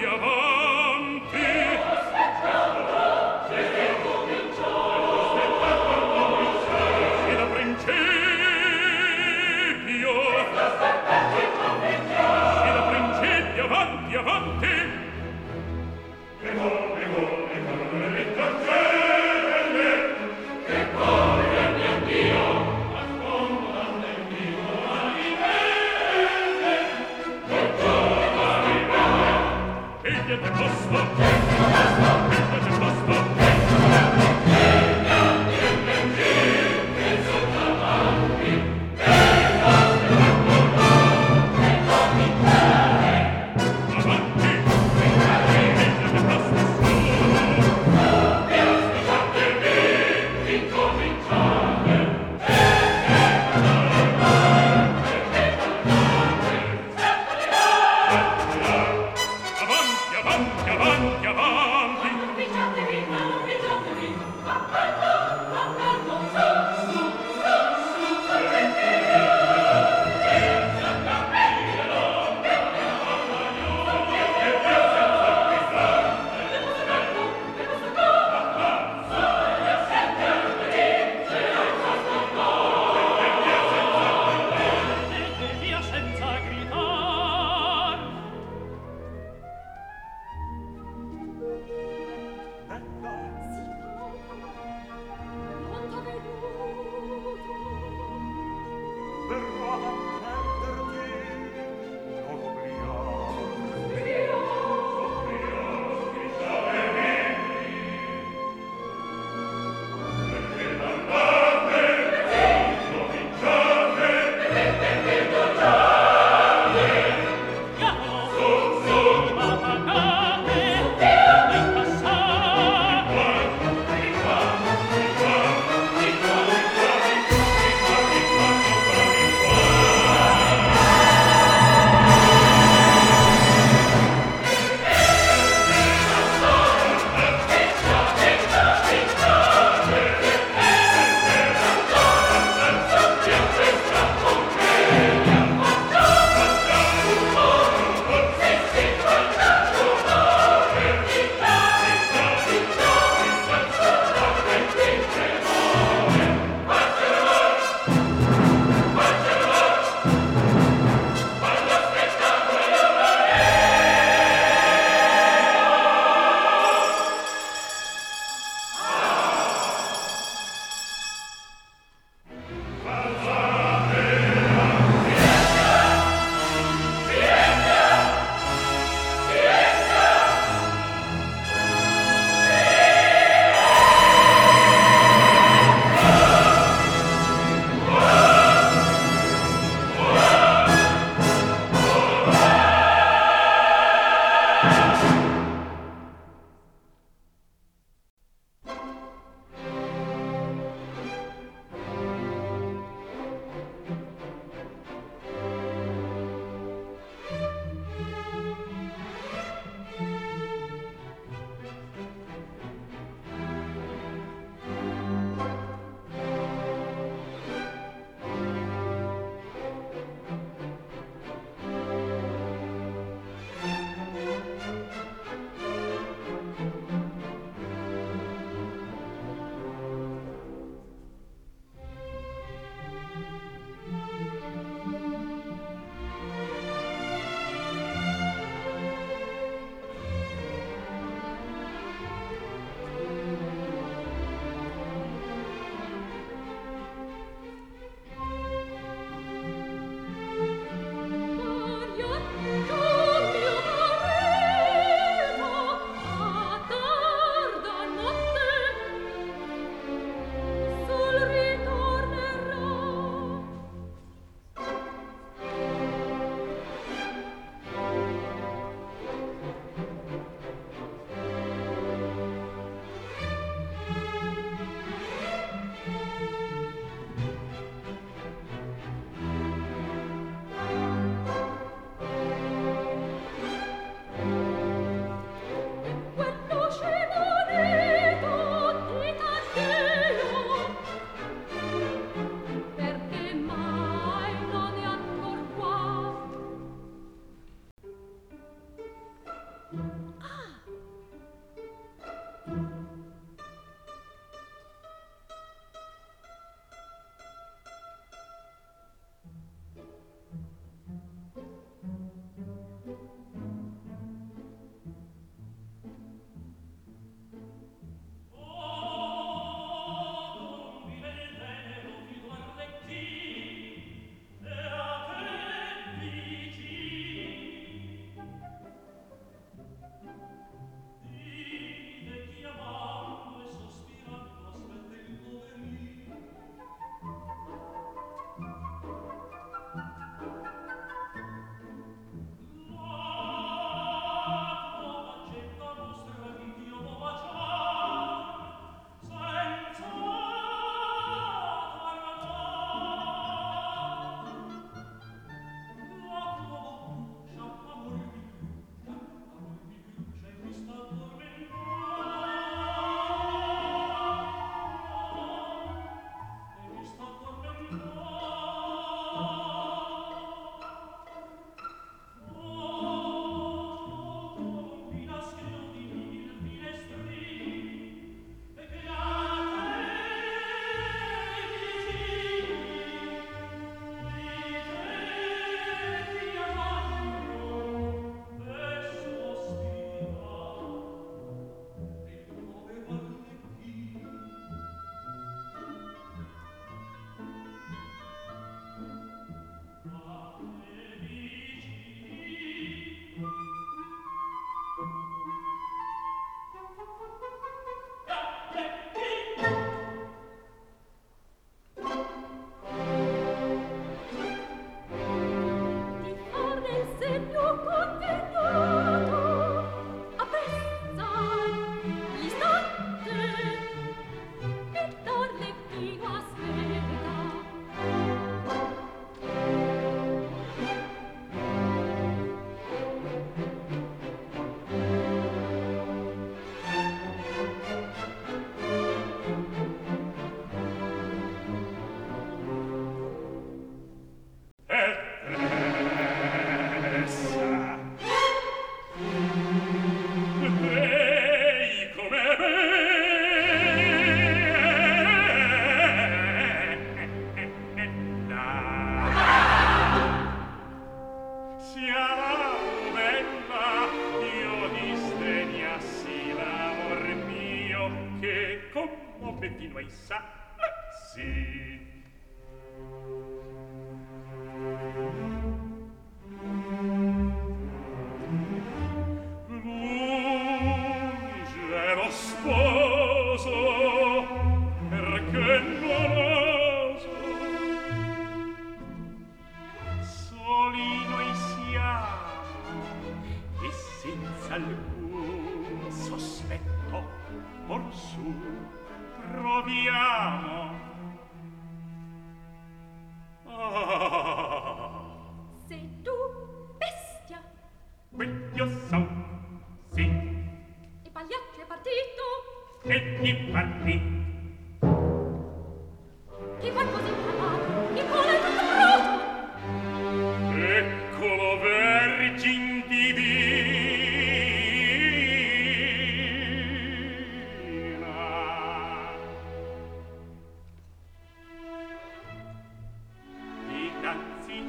Avanti, avanti, avanti, avanti! fino ai sa, sì. Lunge lo sposo, perché non oso, soli noi siamo, e senza alcun sospetto, orsù proviamo. Sei tu, bestia? Quel io so, sì. E Pagliaccio è partito? E chi partì? Che vuoi così parlato? Che vuole tutto pronto? Eccolo, vergin divina. Dinanzi,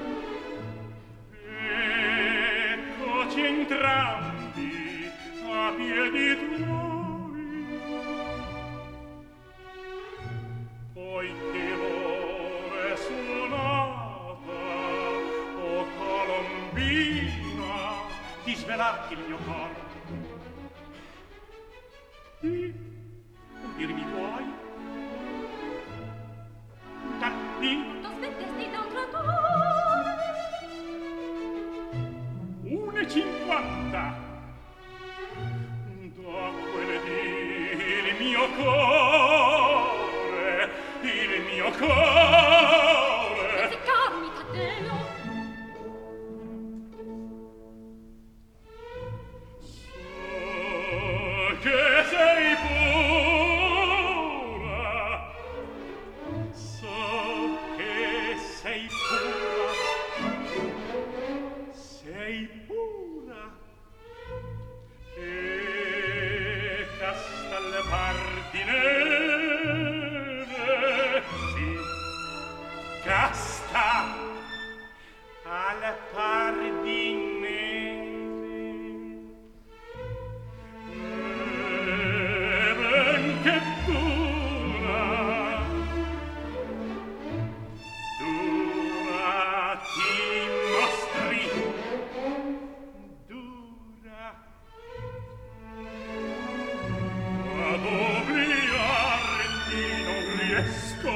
eccoci entrambi a piedi tuoi, poiché l'ora è suonata, o Colombina, di svelarti il mio cor. Udirmi vuoi? Datti? T'aspettesti da un trattore? 1,50. Da quel dì il mio cuore, il mio cuore. Pizzicarmi, Taddeo! So che sei pura, so che sei pura, sei pura. E casta alle par di neve, sì, casta alle par di neve, ben che dura, dura ti mostri, dura. Ad obliarti non riesco.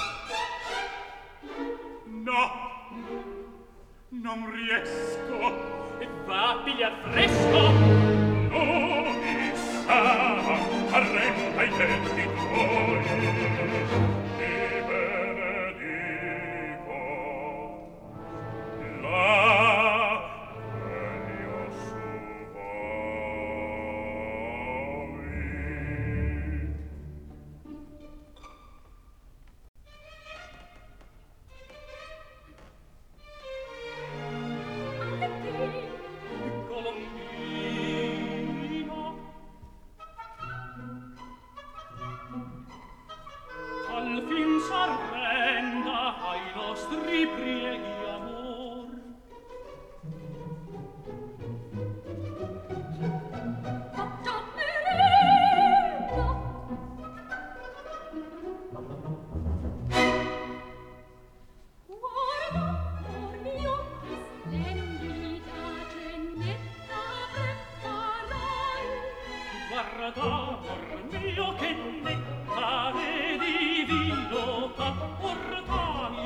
No, non riesco. E va a pigliar fresco. No, mi sa, arrenda i tempi tuoi. Ti benedico. La meglio su voi. Colombino, al fin s'arrenda ai nostri prieghi amor. Faccia merenda! Guarda, amor mio, che splendida cenetta preparai. Guarda, amor mio, che nettare divino t'apportai.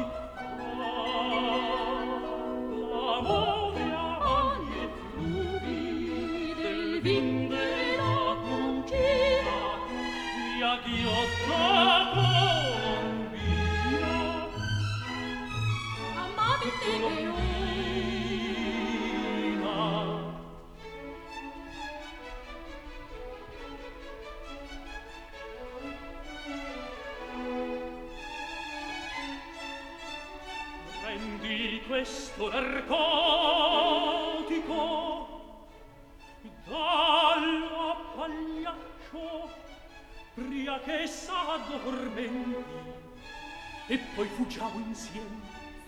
L'amore avanti e fluvi del vin della cucina, via ghiotta Colombina. Amavi te che ora prendi questo narcotico dalla Pagliaccio, pria che s'addormenti, e poi fuggiamo insieme.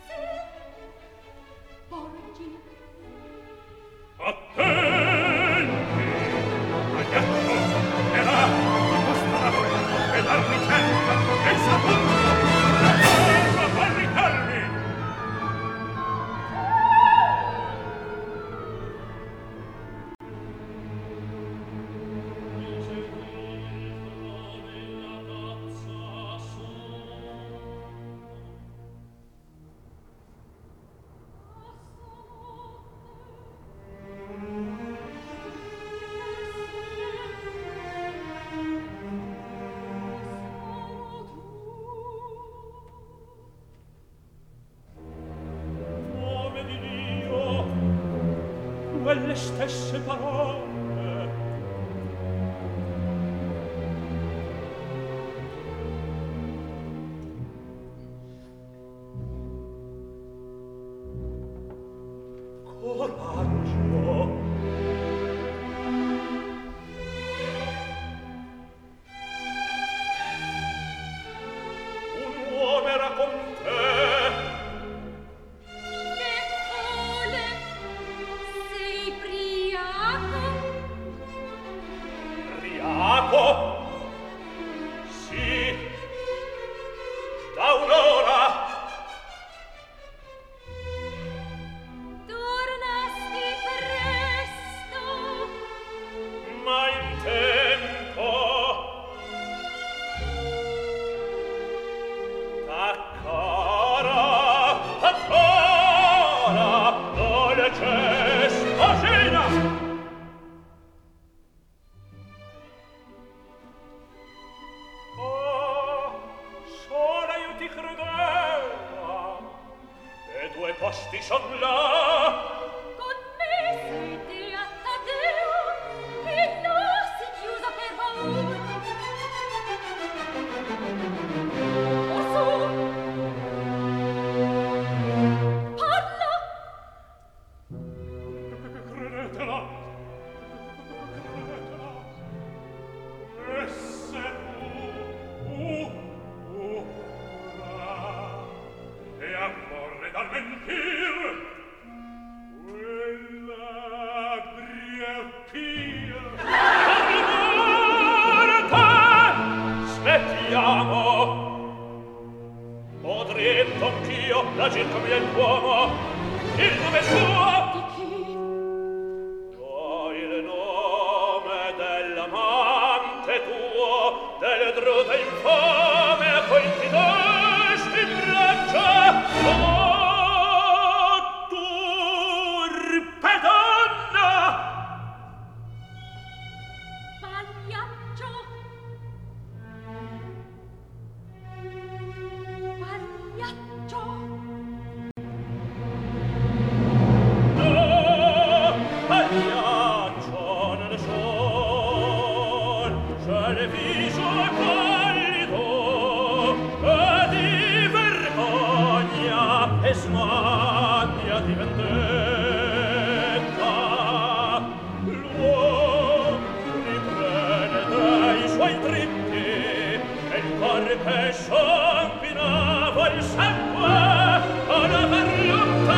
porgi. Attenti! Pagliaccio! E là! Ti costa la e l'armi c'è! quelle stesse parole. Coraggio. Un uomo era con te. Che vuole? Sei briaco? Briaco? Sì. Da un'ora. Tornasti presto? Ma in tempo. T'accora, dolce sposina. Oh, sola io ti credeva, e due posti son là. Con me siete a Taddeo e non si chiusa per paura. Orsù! Parla! Credetela. Esse ora e a corre dal mentir quella briepia. Morte! Smettiamo! Potremmo anch'io l'agir come l'uomo. Il nome suo Di chi? il nome dell'amante tuo, del drudo infame a cui ti desti in braccia. Oh, turpe donna! Pagliaccio! Pagliaccio! No, pagliaccio nel sol, c'è il viso pallido e di vergogna e smania di vendetta. L'uomo riprende dai suoi dritti e il cuore che sanguinava il sangue alla verlotta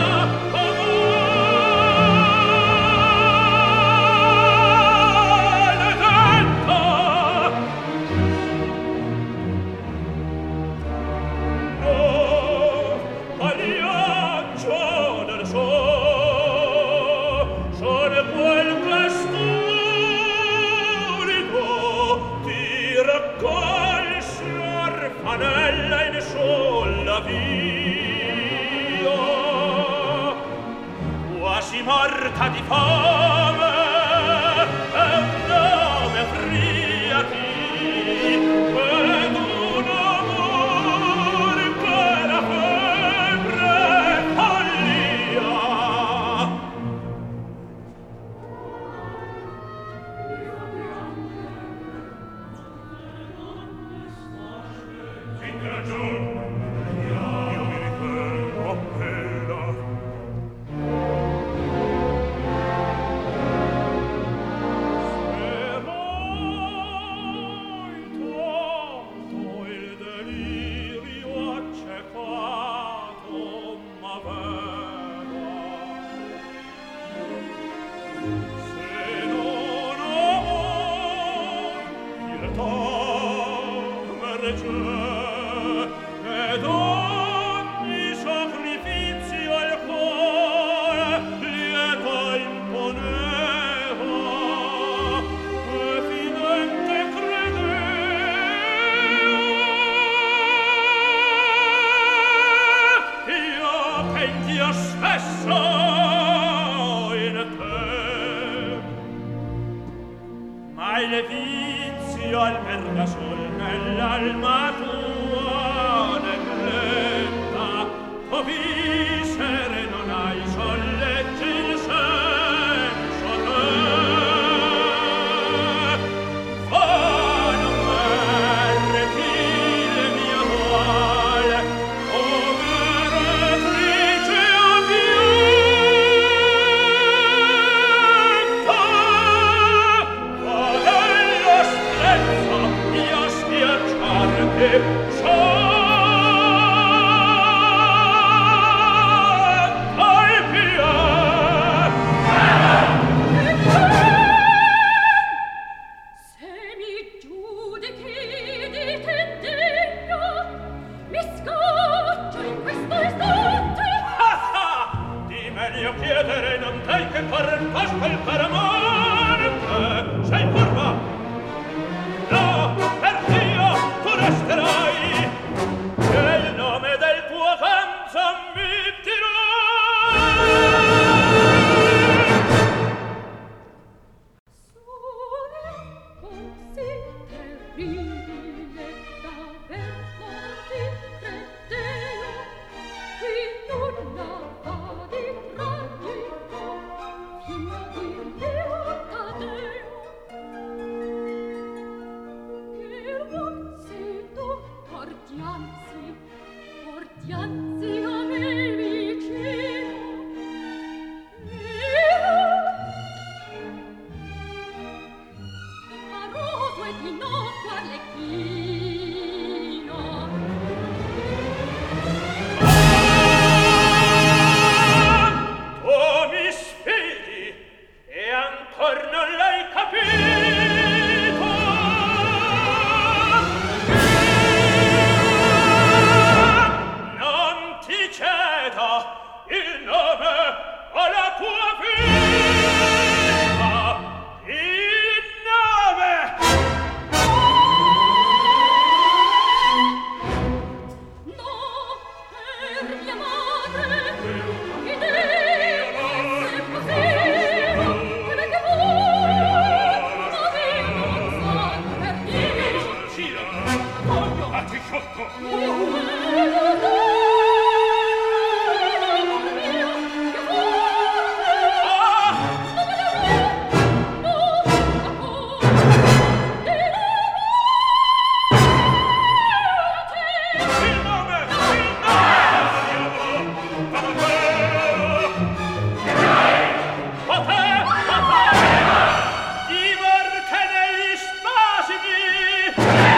in sola via, quasi morta di fame, e un nome friati, ed un amor che la febbre follia. Fin ragione, io mi rifermo appena. Se mai tanto il delirio accecato m'aveva, se non amor il t'amerge, ed ogni sacrificio al cuore lieto imponeva, e fidente credea, io pendio spesso in te. Ma il vizio alberga sol nell'alma tua negletta, tu viscere non hai, solleggi il senno tosto il paramante, sei curva. No, per Dio, tu resterai, e il nome del tuo canzo mi dirai. Così terribile d'aver morti credevo, qui nulla va di tragico, fino di Leo Tadeo. Che l'uomo portianzi a me vicino, amoroso e di notte arlecchino. Tu mi sfidi e ancor non l'hai capito. Non ti ceda il nome o la tua vita. Il nome! No, per mia madre, idea, se potevo, che voi, avevo un san per dire. Gira! Voglio! A ti sciocco! Il nome! Il nome! A te! Divorte negli spasimi!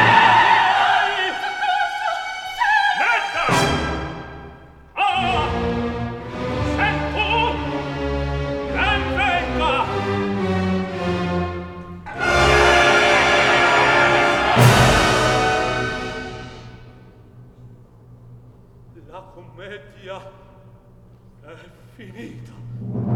Netta! Ah! Se tu ben venga! La commedia è finita.